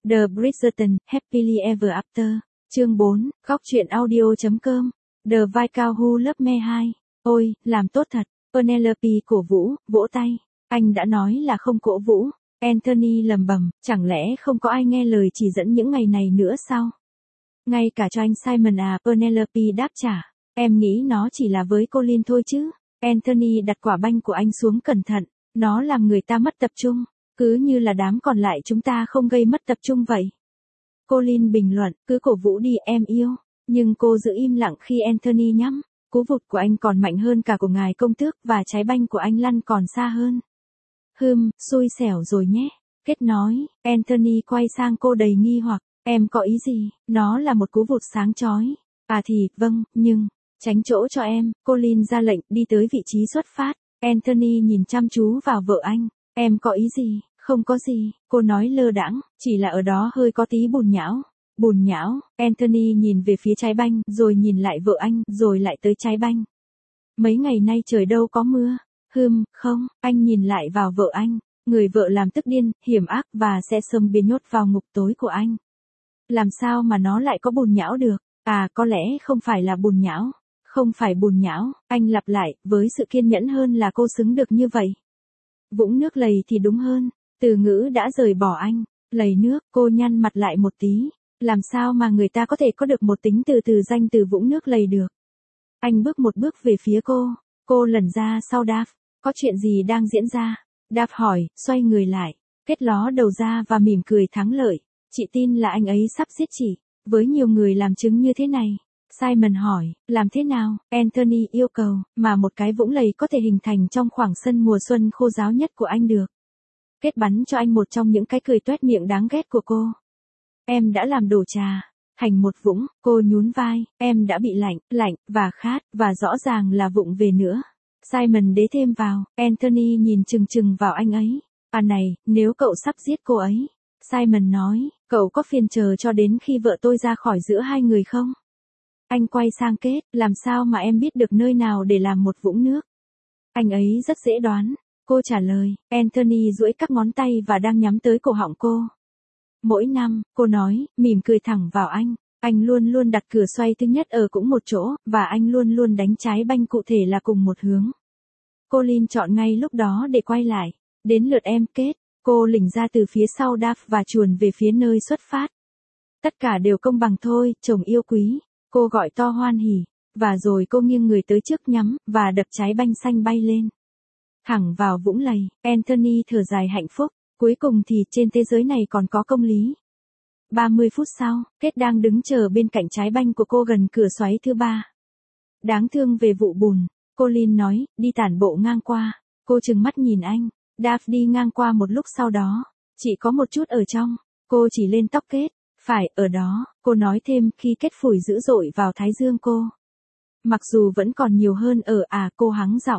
The Bridgerton, Happily Ever After. Chương 4, Góc truyện audio.com. The Viscount Who Loved Me 2. Ôi, làm tốt thật. Penelope cổ vũ, vỗ tay. Anh đã nói là không cổ vũ. Anthony lầm bầm, chẳng lẽ không có ai nghe lời chỉ dẫn những ngày này nữa sao? Ngay cả cho anh Simon à? Penelope đáp trả. Em nghĩ nó chỉ là với Colin thôi chứ. Anthony đặt quả banh của anh xuống cẩn thận. Nó làm người ta mất tập trung. Cứ như là đám còn lại chúng ta không gây mất tập trung vậy. Colin bình luận, cứ cổ vũ đi em yêu. Nhưng cô giữ im lặng khi Anthony nhắm. Cú vụt của anh còn mạnh hơn cả của ngài công tước và trái banh của anh lăn còn xa hơn. Xui xẻo rồi nhé. Kết nói, Anthony quay sang cô đầy nghi hoặc, em có ý gì? Nó là một cú vụt sáng chói. À thì, vâng, nhưng, tránh chỗ cho em. Colin ra lệnh đi tới vị trí xuất phát. Anthony nhìn chăm chú vào vợ anh. Em có ý gì? Không có gì, cô nói lơ đãng, chỉ là ở đó hơi có tí bùn nhão. Bùn nhão, Anthony nhìn về phía trái banh, rồi nhìn lại vợ anh, rồi lại tới trái banh. Mấy ngày nay trời đâu có mưa. Không, anh nhìn lại vào vợ anh. Người vợ làm tức điên, hiểm ác và sẽ sớm biến nhốt vào ngục tối của anh. Làm sao mà nó lại có bùn nhão được? À, có lẽ không phải là bùn nhão. Không phải bùn nhão, anh lặp lại, với sự kiên nhẫn hơn là cô xứng được như vậy. Vũng nước lầy thì đúng hơn. Từ ngữ đã rời bỏ anh. Lầy nước, cô nhăn mặt lại một tí. Làm sao mà người ta có thể có được một tính từ danh từ vũng nước lầy được? Anh bước một bước về phía cô. Cô lẩn ra sau Dav. Có chuyện gì đang diễn ra? Dav hỏi, xoay người lại. Kết ló đầu ra và mỉm cười thắng lợi. Chị tin là anh ấy sắp giết chị. Với nhiều người làm chứng như thế này. Simon hỏi, làm thế nào? Anthony yêu cầu, mà một cái vũng lầy có thể hình thành trong khoảng sân mùa xuân khô ráo nhất của anh được. Kết bắn cho anh một trong những cái cười toét miệng đáng ghét của cô. Em đã làm đổ trà thành một vũng. Cô nhún vai. Em đã bị lạnh, và khát, và rõ ràng là vụng về nữa. Simon đế thêm vào. Anthony nhìn chừng vào anh ấy. À này, nếu cậu sắp giết cô ấy. Simon nói, cậu có phiền chờ cho đến khi vợ tôi ra khỏi giữa hai người không? Anh quay sang Kết, làm sao mà em biết được nơi nào để làm một vũng nước? Anh ấy rất dễ đoán. Cô trả lời. Anthony duỗi các ngón tay và đang nhắm tới cổ họng cô. Mỗi năm, cô nói, mỉm cười thẳng vào anh luôn luôn đặt cửa xoay thứ nhất ở cũng một chỗ, và anh luôn luôn đánh trái banh cụ thể là cùng một hướng. Colin chọn ngay lúc đó để quay lại. Đến lượt em Kết. Cô lỉnh ra từ phía sau Dav và chuồn về phía nơi xuất phát. Tất cả đều công bằng thôi, chồng yêu quý. Cô gọi to hoan hỉ. Và rồi cô nghiêng người tới trước nhắm, và đập trái banh xanh bay lên. Thẳng vào vũng lầy. Anthony thở dài hạnh phúc. Cuối cùng thì trên thế giới này còn có công lý. 30 phút sau, Kết đang đứng chờ bên cạnh trái banh của cô gần cửa xoáy thứ 3. Đáng thương về vụ bùn. Colin nói, đi tản bộ ngang qua. Cô trừng mắt nhìn anh. Dav đi ngang qua một lúc sau đó. Chỉ có một chút ở trong. Cô chỉ lên tóc Kết. Phải, ở đó, cô nói thêm khi Kết phủi dữ dội vào thái dương cô. Mặc dù vẫn còn nhiều hơn ở cô hắng giọng.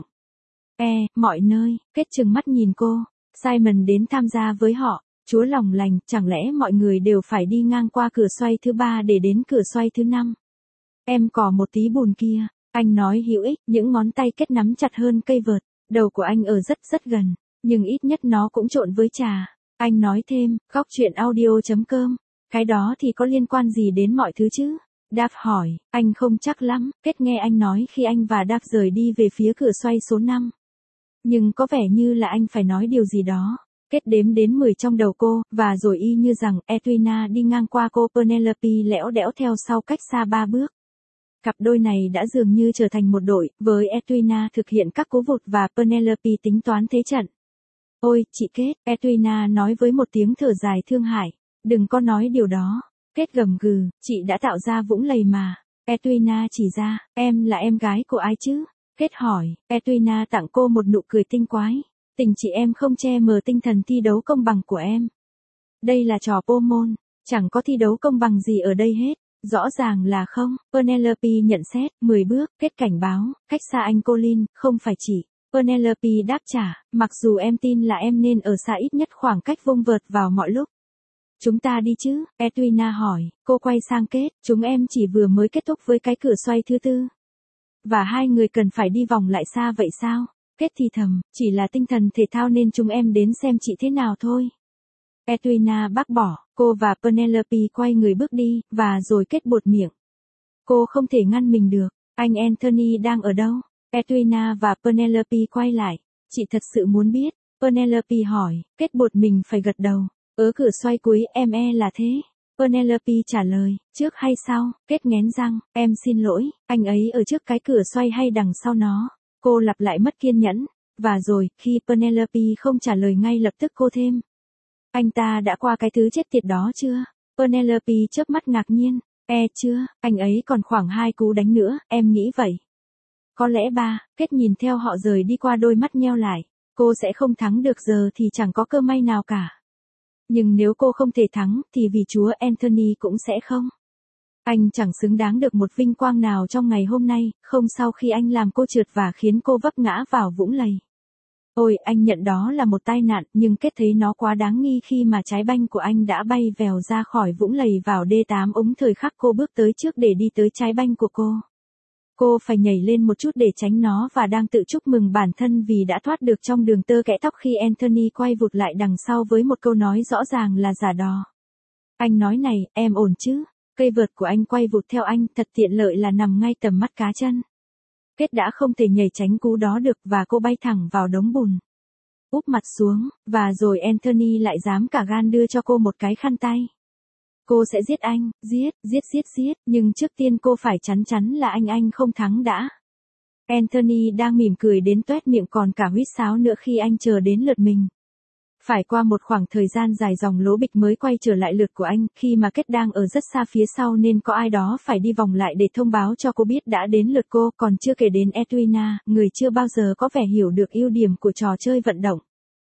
Mọi nơi. Kết trừng mắt nhìn cô. Simon đến tham gia với họ. Chúa lòng lành, chẳng lẽ mọi người đều phải đi ngang qua cửa xoay thứ 3 để đến cửa xoay thứ 5? Em có một tí bùn kia. Anh nói hữu ích, những ngón tay Kết nắm chặt hơn cây vợt. Đầu của anh ở rất gần, nhưng ít nhất nó cũng trộn với trà. Anh nói thêm, góc truyện audio.com. Cái đó thì có liên quan gì đến mọi thứ chứ? Dav hỏi, anh không chắc lắm. Kết nghe anh nói khi anh và Dav rời đi về phía cửa xoay số 5. Nhưng có vẻ như là anh phải nói điều gì đó. Kết đếm đến 10 trong đầu cô, và rồi y như rằng Edwina đi ngang qua cô. Penelope lẽo đẽo theo sau cách xa 3 bước. Cặp đôi này đã dường như trở thành một đội, với Edwina thực hiện các cú vụt và Penelope tính toán thế trận. Ôi, chị Kết, Edwina nói với một tiếng thở dài thương hại. Đừng có nói điều đó. Kết gầm gừ, chị đã tạo ra vũng lầy mà. Edwina chỉ ra, em là em gái của ai chứ? Kết hỏi. Edwina tặng cô một nụ cười tinh quái. Tình chị em không che mờ tinh thần thi đấu công bằng của em. Đây là trò pô môn, chẳng có thi đấu công bằng gì ở đây hết. Rõ ràng là không. Penelope nhận xét. 10 bước. Kết cảnh báo, cách xa anh Colin, không phải chị. Penelope đáp trả, mặc dù em tin là em nên ở xa ít nhất khoảng cách vông vợt vào mọi lúc. Chúng ta đi chứ? Edwina hỏi. Cô quay sang Kết. Chúng em chỉ vừa mới kết thúc với cái cửa xoay thứ 4. Và hai người cần phải đi vòng lại xa vậy sao? Kết thì thầm, chỉ là tinh thần thể thao nên chúng em đến xem chị thế nào thôi. Edwina bác bỏ, cô và Penelope quay người bước đi, và rồi kết buột miệng. Cô không thể ngăn mình được. Anh Anthony đang ở đâu? Edwina và Penelope quay lại. Chị thật sự muốn biết. Penelope hỏi, kết buột mình phải gật đầu. Cửa xoay cuối em là thế. Penelope trả lời, trước hay sau? Kết nghén răng, em xin lỗi, anh ấy ở trước cái cửa xoay hay đằng sau nó? Cô lặp lại mất kiên nhẫn. Và rồi, khi Penelope không trả lời ngay lập tức cô thêm. Anh ta đã qua cái thứ chết tiệt đó chưa? Penelope chớp mắt ngạc nhiên. Chưa, anh ấy còn khoảng 2 cú đánh nữa, em nghĩ vậy. Có lẽ ba, Kết nhìn theo họ rời đi qua đôi mắt nheo lại. Cô sẽ không thắng được giờ thì chẳng có cơ may nào cả. Nhưng nếu cô không thể thắng, thì vì Chúa Anthony cũng sẽ không. Anh chẳng xứng đáng được một vinh quang nào trong ngày hôm nay, không sau khi anh làm cô trượt và khiến cô vấp ngã vào vũng lầy. Ôi, anh nhận đó là một tai nạn, nhưng Kết thấy nó quá đáng nghi khi mà trái banh của anh đã bay vèo ra khỏi vũng lầy vào D8 ống thời khắc cô bước tới trước để đi tới trái banh của cô. Cô phải nhảy lên một chút để tránh nó và đang tự chúc mừng bản thân vì đã thoát được trong đường tơ kẽ tóc khi Anthony quay vụt lại đằng sau với một câu nói rõ ràng là giả đò. Anh nói này, em ổn chứ? Cây vợt của anh quay vụt theo anh, thật tiện lợi là nằm ngay tầm mắt cá chân. Kết đã không thể nhảy tránh cú đó được và cô bay thẳng vào đống bùn. Úp mặt xuống, và rồi Anthony lại dám cả gan đưa cho cô một cái khăn tay. Cô sẽ giết anh, giết, nhưng trước tiên cô phải chắn chắn là anh không thắng đã. Anthony đang mỉm cười đến toét miệng còn cả huýt sáo nữa khi anh chờ đến lượt mình. Phải qua một khoảng thời gian dài dòng lố bịch mới quay trở lại lượt của anh, khi mà Kết đang ở rất xa phía sau nên có ai đó phải đi vòng lại để thông báo cho cô biết đã đến lượt cô, còn chưa kể đến Edwina, người chưa bao giờ có vẻ hiểu được ưu điểm của trò chơi vận động.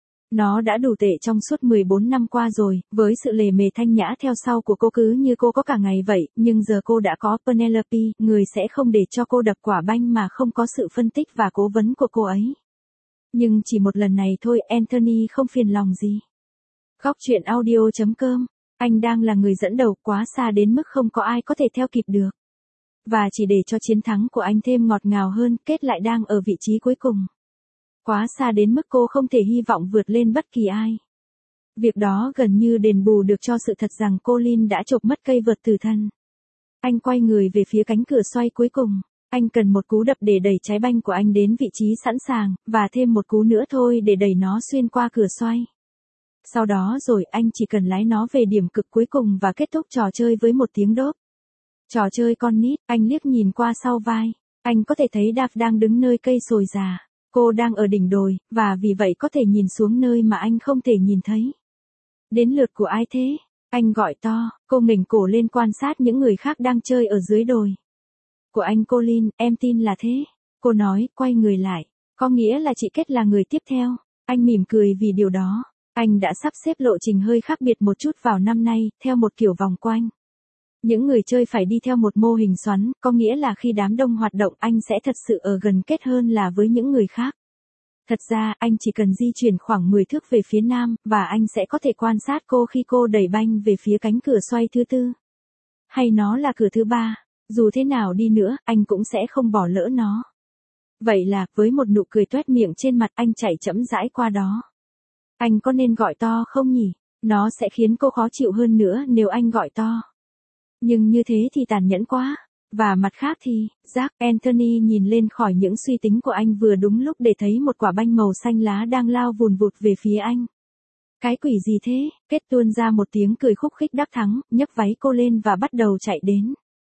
Nó đã đủ tệ trong suốt 14 năm qua rồi, với sự lề mề thanh nhã theo sau của cô cứ như cô có cả ngày vậy, nhưng giờ cô đã có Penelope, người sẽ không để cho cô đập quả banh mà không có sự phân tích và cố vấn của cô ấy. Nhưng chỉ một lần này thôi, Anthony không phiền lòng gì. Góc truyện audio.com, anh đang là người dẫn đầu quá xa đến mức không có ai có thể theo kịp được. Và chỉ để cho chiến thắng của anh thêm ngọt ngào hơn, Kết lại đang ở vị trí cuối cùng. Quá xa đến mức cô không thể hy vọng vượt lên bất kỳ ai. Việc đó gần như đền bù được cho sự thật rằng Colin đã chộp mất cây vợt tử thần. Anh quay người về phía cánh cửa xoay cuối cùng. Anh cần một cú đập để đẩy trái banh của anh đến vị trí sẵn sàng, và thêm một cú nữa thôi để đẩy nó xuyên qua cửa xoay. Sau đó rồi anh chỉ cần lái nó về điểm cực cuối cùng và kết thúc trò chơi với một tiếng đốp. Trò chơi con nít, anh liếc nhìn qua sau vai. Anh có thể thấy Dav đang đứng nơi cây sồi già. Cô đang ở đỉnh đồi, và vì vậy có thể nhìn xuống nơi mà anh không thể nhìn thấy. Đến lượt của ai thế? Anh gọi to, cô nghềnh cổ lên quan sát những người khác đang chơi ở dưới đồi. Của anh Colin, em tin là thế. Cô nói, quay người lại. Có nghĩa là chị Kết là người tiếp theo. Anh mỉm cười vì điều đó. Anh đã sắp xếp lộ trình hơi khác biệt một chút vào năm nay, theo một kiểu vòng quanh. Những người chơi phải đi theo một mô hình xoắn, có nghĩa là khi đám đông hoạt động anh sẽ thật sự ở gần Kết hơn là với những người khác. Thật ra, anh chỉ cần di chuyển khoảng 10 thước về phía nam, và anh sẽ có thể quan sát cô khi cô đẩy banh về phía cánh cửa xoay thứ tư. Hay nó là cửa thứ ba. Dù thế nào đi nữa, anh cũng sẽ không bỏ lỡ nó. Vậy là, với một nụ cười toét miệng trên mặt, anh chạy chậm rãi qua đó. Anh có nên gọi to không nhỉ? Nó sẽ khiến cô khó chịu hơn nữa nếu anh gọi to. Nhưng như thế thì tàn nhẫn quá. Và mặt khác thì, Anthony nhìn lên khỏi những suy tính của anh vừa đúng lúc để thấy một quả banh màu xanh lá đang lao vùn vụt về phía anh. Cái quỷ gì thế? Kết tuôn ra một tiếng cười khúc khích đắc thắng, nhấc váy cô lên và bắt đầu chạy đến.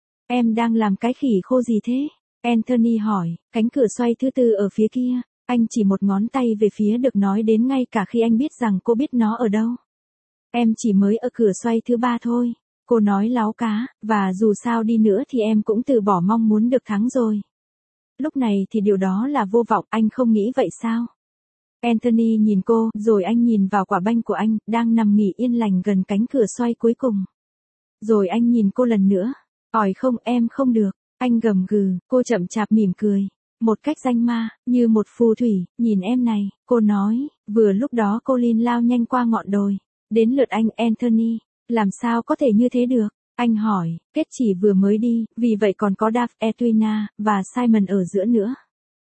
Em đang làm cái khỉ khô gì thế? Anthony hỏi, cánh cửa xoay thứ tư ở phía kia. Anh chỉ một ngón tay về phía được nói đến ngay cả khi anh biết rằng cô biết nó ở đâu. Em chỉ mới ở cửa xoay thứ ba thôi. Cô nói láo cá, và dù sao đi nữa thì em cũng từ bỏ mong muốn được thắng rồi. Lúc này thì điều đó là vô vọng, anh không nghĩ vậy sao? Anthony nhìn cô, rồi anh nhìn vào quả banh của anh, đang nằm nghỉ yên lành gần cánh cửa xoay cuối cùng. Rồi anh nhìn cô lần nữa. Không, em không được. Anh gầm gừ, cô chậm chạp mỉm cười. Một cách danh ma, như một phù thủy, nhìn em này, cô nói. Vừa lúc đó Colin lao nhanh qua ngọn đồi. Đến lượt anh Anthony. Làm sao có thể như thế được? Anh hỏi, Kết chỉ vừa mới đi, vì vậy còn có Dav, Edwina, và Simon ở giữa nữa.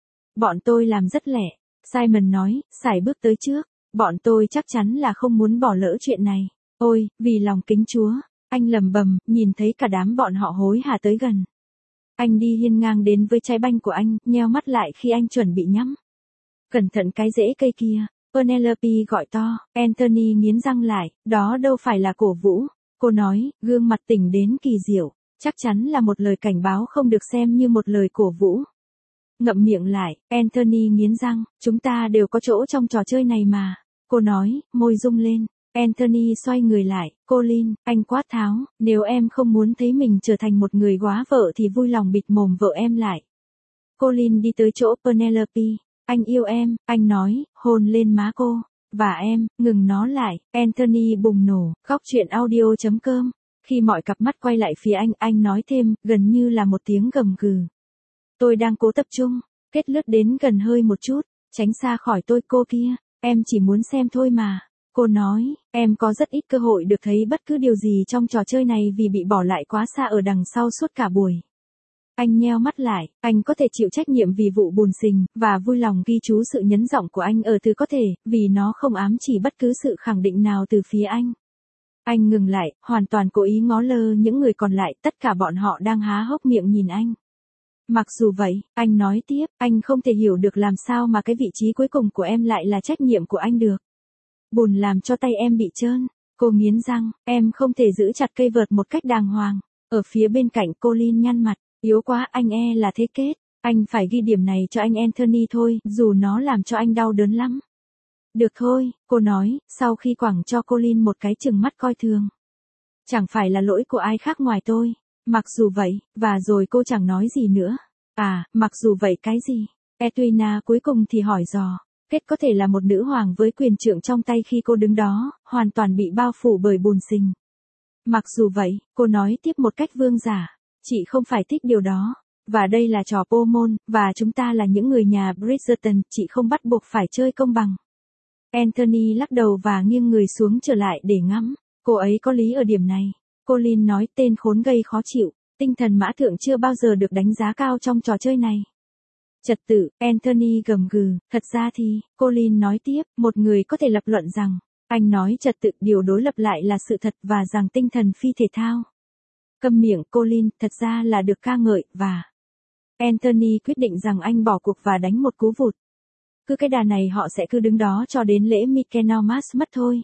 Bọn tôi làm rất lẹ. Simon nói, sải bước tới trước. Bọn tôi chắc chắn là không muốn bỏ lỡ chuyện này. Ôi, vì lòng kính Chúa, anh lầm bầm, nhìn thấy cả đám bọn họ hối hả tới gần. Anh đi hiên ngang đến với trái banh của anh, nheo mắt lại khi anh chuẩn bị nhắm. Cẩn thận cái rễ cây kia, Penelope gọi to, Anthony nghiến răng lại, đó đâu phải là cổ vũ. Cô nói, gương mặt tỉnh đến kỳ diệu, chắc chắn là một lời cảnh báo không được xem như một lời cổ vũ. Ngậm miệng lại, Anthony nghiến răng, chúng ta đều có chỗ trong trò chơi này mà. Cô nói, môi rung lên. Anthony xoay người lại, Colin, anh quát tháo, nếu em không muốn thấy mình trở thành một người góa vợ thì vui lòng bịt mồm vợ em lại. Colin đi tới chỗ Penelope, anh yêu em, anh nói, hôn lên má cô. Và em, ngừng nó lại, Anthony bùng nổ, góc chuyện audio.com. Khi mọi cặp mắt quay lại phía anh nói thêm, gần như là một tiếng gầm gừ. Tôi đang cố tập trung, kết lướt đến gần hơi một chút, tránh xa khỏi tôi cô kia, em chỉ muốn xem thôi mà. Cô nói, em có rất ít cơ hội được thấy bất cứ điều gì trong trò chơi này vì bị bỏ lại quá xa ở đằng sau suốt cả buổi. Anh nheo mắt lại, anh có thể chịu trách nhiệm vì vụ bùn xình, và vui lòng ghi chú sự nhấn giọng của anh ở từ có thể, vì nó không ám chỉ bất cứ sự khẳng định nào từ phía anh. Anh ngừng lại, hoàn toàn cố ý ngó lơ những người còn lại, tất cả bọn họ đang há hốc miệng nhìn anh. Mặc dù vậy, anh nói tiếp, anh không thể hiểu được làm sao mà cái vị trí cuối cùng của em lại là trách nhiệm của anh được. Bùn làm cho tay em bị trơn. Cô nghiến răng, em không thể giữ chặt cây vợt một cách đàng hoàng. Ở phía bên cạnh Colin nhăn mặt, yếu quá anh là thế kết. Anh phải ghi điểm này cho anh Anthony thôi, dù nó làm cho anh đau đớn lắm. Được thôi, cô nói, sau khi quẳng cho Colin một cái chừng mắt coi thường. Chẳng phải là lỗi của ai khác ngoài tôi. Mặc dù vậy, và rồi cô chẳng nói gì nữa. À, mặc dù vậy cái gì? Edwina cuối cùng thì hỏi dò. Kết có thể là một nữ hoàng với quyền trượng trong tay khi cô đứng đó, hoàn toàn bị bao phủ bởi bùn xình. Mặc dù vậy, cô nói tiếp một cách vương giả. Chị không phải thích điều đó. Và đây là trò Pomon, và chúng ta là những người nhà Bridgerton, chị không bắt buộc phải chơi công bằng. Anthony lắc đầu và nghiêng người xuống trở lại để ngắm. Cô ấy có lý ở điểm này. Colin nói tên khốn gây khó chịu. Tinh thần mã thượng chưa bao giờ được đánh giá cao trong trò chơi này. Trật tự, Anthony gầm gừ, thật ra thì, Colin nói tiếp, một người có thể lập luận rằng, anh nói trật tự điều đối lập lại là sự thật và rằng tinh thần phi thể thao. Câm miệng Colin, thật ra là được ca ngợi, và Anthony quyết định rằng anh bỏ cuộc và đánh một cú vụt. Cứ cái đà này họ sẽ cứ đứng đó cho đến lễ Michaelmas mất thôi.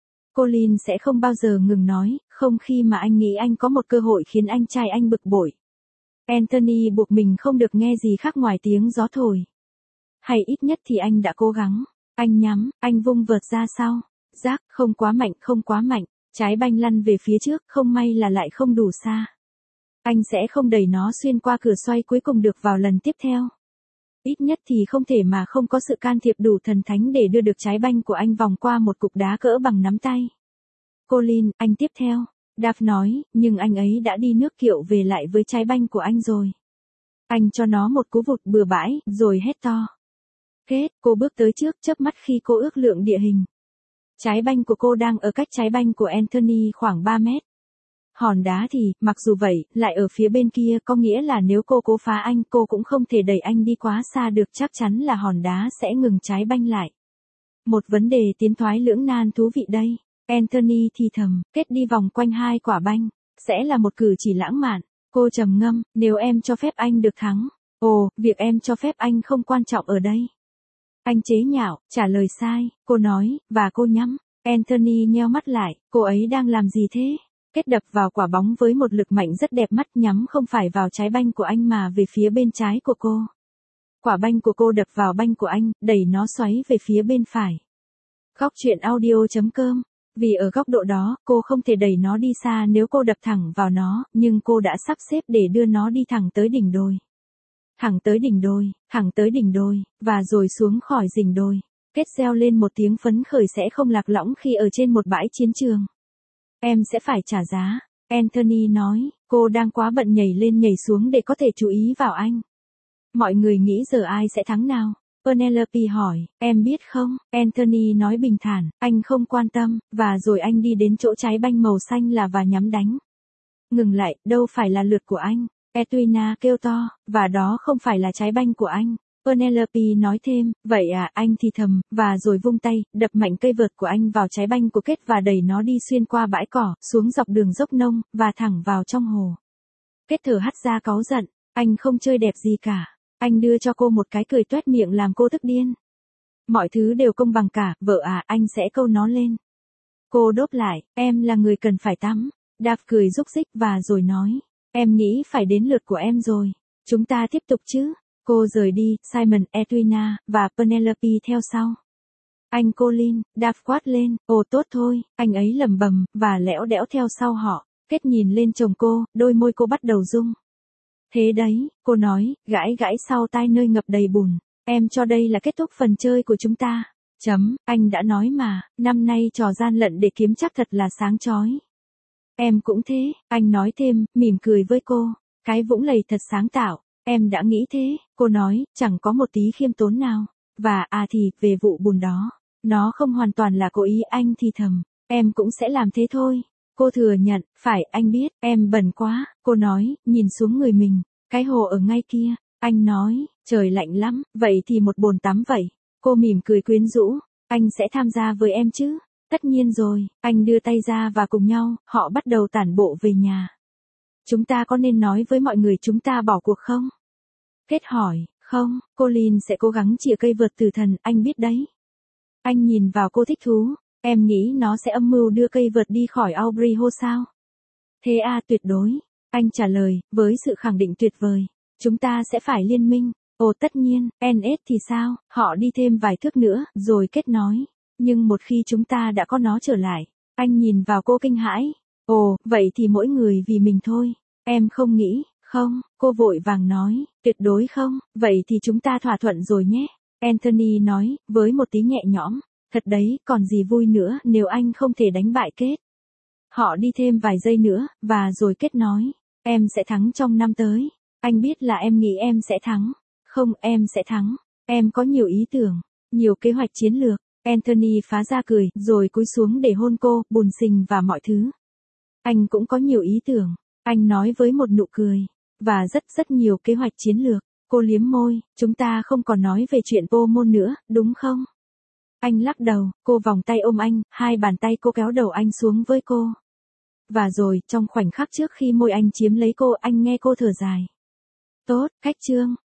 Colin sẽ không bao giờ ngừng nói, không khi mà anh nghĩ anh có một cơ hội khiến anh trai anh bực bội. Anthony buộc mình không được nghe gì khác ngoài tiếng gió thổi. Hay ít nhất thì anh đã cố gắng. Anh nhắm, anh vung vợt ra sau. Rác, không quá mạnh, không quá mạnh. Trái banh lăn về phía trước, không may là lại không đủ xa. Anh sẽ không đẩy nó xuyên qua cửa xoay cuối cùng được vào lần tiếp theo. Ít nhất thì không thể mà không có sự can thiệp đủ thần thánh để đưa được trái banh của anh vòng qua một cục đá cỡ bằng nắm tay. Colin, anh tiếp theo. Dav nói, nhưng anh ấy đã đi nước kiệu về lại với trái banh của anh rồi. Anh cho nó một cú vụt bừa bãi, rồi hét to. Kết, cô bước tới trước chớp mắt khi cô ước lượng địa hình. Trái banh của cô đang ở cách trái banh của Anthony khoảng 3 mét. Hòn đá thì, mặc dù vậy, lại ở phía bên kia, có nghĩa là nếu cô cố phá anh, cô cũng không thể đẩy anh đi quá xa được, chắc chắn là hòn đá sẽ ngừng trái banh lại. Một vấn đề tiến thoái lưỡng nan thú vị đây. Anthony thì thầm, Kết đi vòng quanh hai quả banh, sẽ là một cử chỉ lãng mạn. Cô trầm ngâm, nếu em cho phép anh được thắng. Ồ, việc em cho phép anh không quan trọng ở đây. Anh chế nhạo, trả lời sai, cô nói, và cô nhắm. Anthony nheo mắt lại, cô ấy đang làm gì thế? Kết đập vào quả bóng với một lực mạnh rất đẹp mắt, nhắm không phải vào trái banh của anh mà về phía bên trái của cô. Quả banh của cô đập vào banh của anh, đẩy nó xoáy về phía bên phải. Góc chuyện audio.com. Vì ở góc độ đó, cô không thể đẩy nó đi xa nếu cô đập thẳng vào nó, nhưng cô đã sắp xếp để đưa nó đi thẳng tới đỉnh đồi. Thẳng tới đỉnh đồi, thẳng tới đỉnh đồi, và rồi xuống khỏi đỉnh đồi. Kết reo lên một tiếng phấn khởi sẽ không lạc lõng khi ở trên một bãi chiến trường. Em sẽ phải trả giá, Anthony nói, cô đang quá bận nhảy lên nhảy xuống để có thể chú ý vào anh. Mọi người nghĩ giờ ai sẽ thắng nào? Penelope hỏi, em biết không? Anthony nói bình thản, anh không quan tâm, và rồi anh đi đến chỗ trái banh màu xanh là và nhắm đánh. Ngừng lại, đâu phải là lượt của anh. Edwina kêu to, và đó không phải là trái banh của anh. Penelope nói thêm, vậy à, anh thì thầm, và rồi vung tay, đập mạnh cây vợt của anh vào trái banh của Kết và đẩy nó đi xuyên qua bãi cỏ, xuống dọc đường dốc nông, và thẳng vào trong hồ. Kết thở hắt ra cáu giận, anh không chơi đẹp gì cả. Anh đưa cho cô một cái cười toét miệng làm cô tức điên. Mọi thứ đều công bằng cả, vợ à, anh sẽ câu nó lên. Cô đốp lại, em là người cần phải tắm. Dav cười rúc rích và rồi nói, em nghĩ phải đến lượt của em rồi. Chúng ta tiếp tục chứ. Cô rời đi, Simon, Edwina, và Penelope theo sau. Anh Colin, Dav quát lên, ồ tốt thôi, anh ấy lẩm bẩm, và lẽo đẽo theo sau họ. Kết nhìn lên chồng cô, đôi môi cô bắt đầu rung. Thế đấy, cô nói, gãi gãi sau tai nơi ngập đầy bùn. Em cho đây là kết thúc phần chơi của chúng ta. Anh đã nói mà, năm nay trò gian lận để kiếm chắc thật là sáng chói. Em cũng thế, anh nói thêm, mỉm cười với cô. Cái vũng lầy thật sáng tạo, em đã nghĩ thế, cô nói, chẳng có một tí khiêm tốn nào. Và thì, về vụ bùn đó, nó không hoàn toàn là cố ý, anh thì thầm, em cũng sẽ làm thế thôi. Cô thừa nhận, phải, anh biết, em bẩn quá, cô nói, nhìn xuống người mình, cái hồ ở ngay kia. Anh nói, trời lạnh lắm, vậy thì một bồn tắm vậy. Cô mỉm cười quyến rũ, anh sẽ tham gia với em chứ? Tất nhiên rồi, anh đưa tay ra và cùng nhau, họ bắt đầu tản bộ về nhà. Chúng ta có nên nói với mọi người chúng ta bỏ cuộc không? Kết hỏi, không, Colin sẽ cố gắng chĩa cây vợt tử thần, anh biết đấy. Anh nhìn vào cô thích thú, em nghĩ nó sẽ âm mưu đưa cây vợt đi khỏi Aubrey Hall sao? Thế tuyệt đối. Anh trả lời, với sự khẳng định tuyệt vời. Chúng ta sẽ phải liên minh. Ồ tất nhiên, NS thì sao, họ đi thêm vài thước nữa, rồi Kết nói. Nhưng một khi chúng ta đã có nó trở lại, anh nhìn vào cô kinh hãi. Ồ, vậy thì mỗi người vì mình thôi. Em không nghĩ, không, cô vội vàng nói, tuyệt đối không, vậy thì chúng ta thỏa thuận rồi nhé. Anthony nói, với một tí nhẹ nhõm, thật đấy, còn gì vui nữa nếu anh không thể đánh bại Kết. Họ đi thêm vài giây nữa, và rồi Kết nói, em sẽ thắng trong năm tới. Anh biết là em nghĩ em sẽ thắng. Không, em sẽ thắng. Em có nhiều ý tưởng, nhiều kế hoạch chiến lược. Anthony phá ra cười, rồi cúi xuống để hôn cô, bùn xình và mọi thứ. Anh cũng có nhiều ý tưởng, anh nói với một nụ cười. Và rất nhiều kế hoạch chiến lược. Cô liếm môi, chúng ta không còn nói về chuyện vô môn nữa, đúng không? Anh lắc đầu, cô vòng tay ôm anh, hai bàn tay cô kéo đầu anh xuống với cô. Và rồi, trong khoảnh khắc trước khi môi anh chiếm lấy cô, anh nghe cô thở dài. Tốt, cách chương.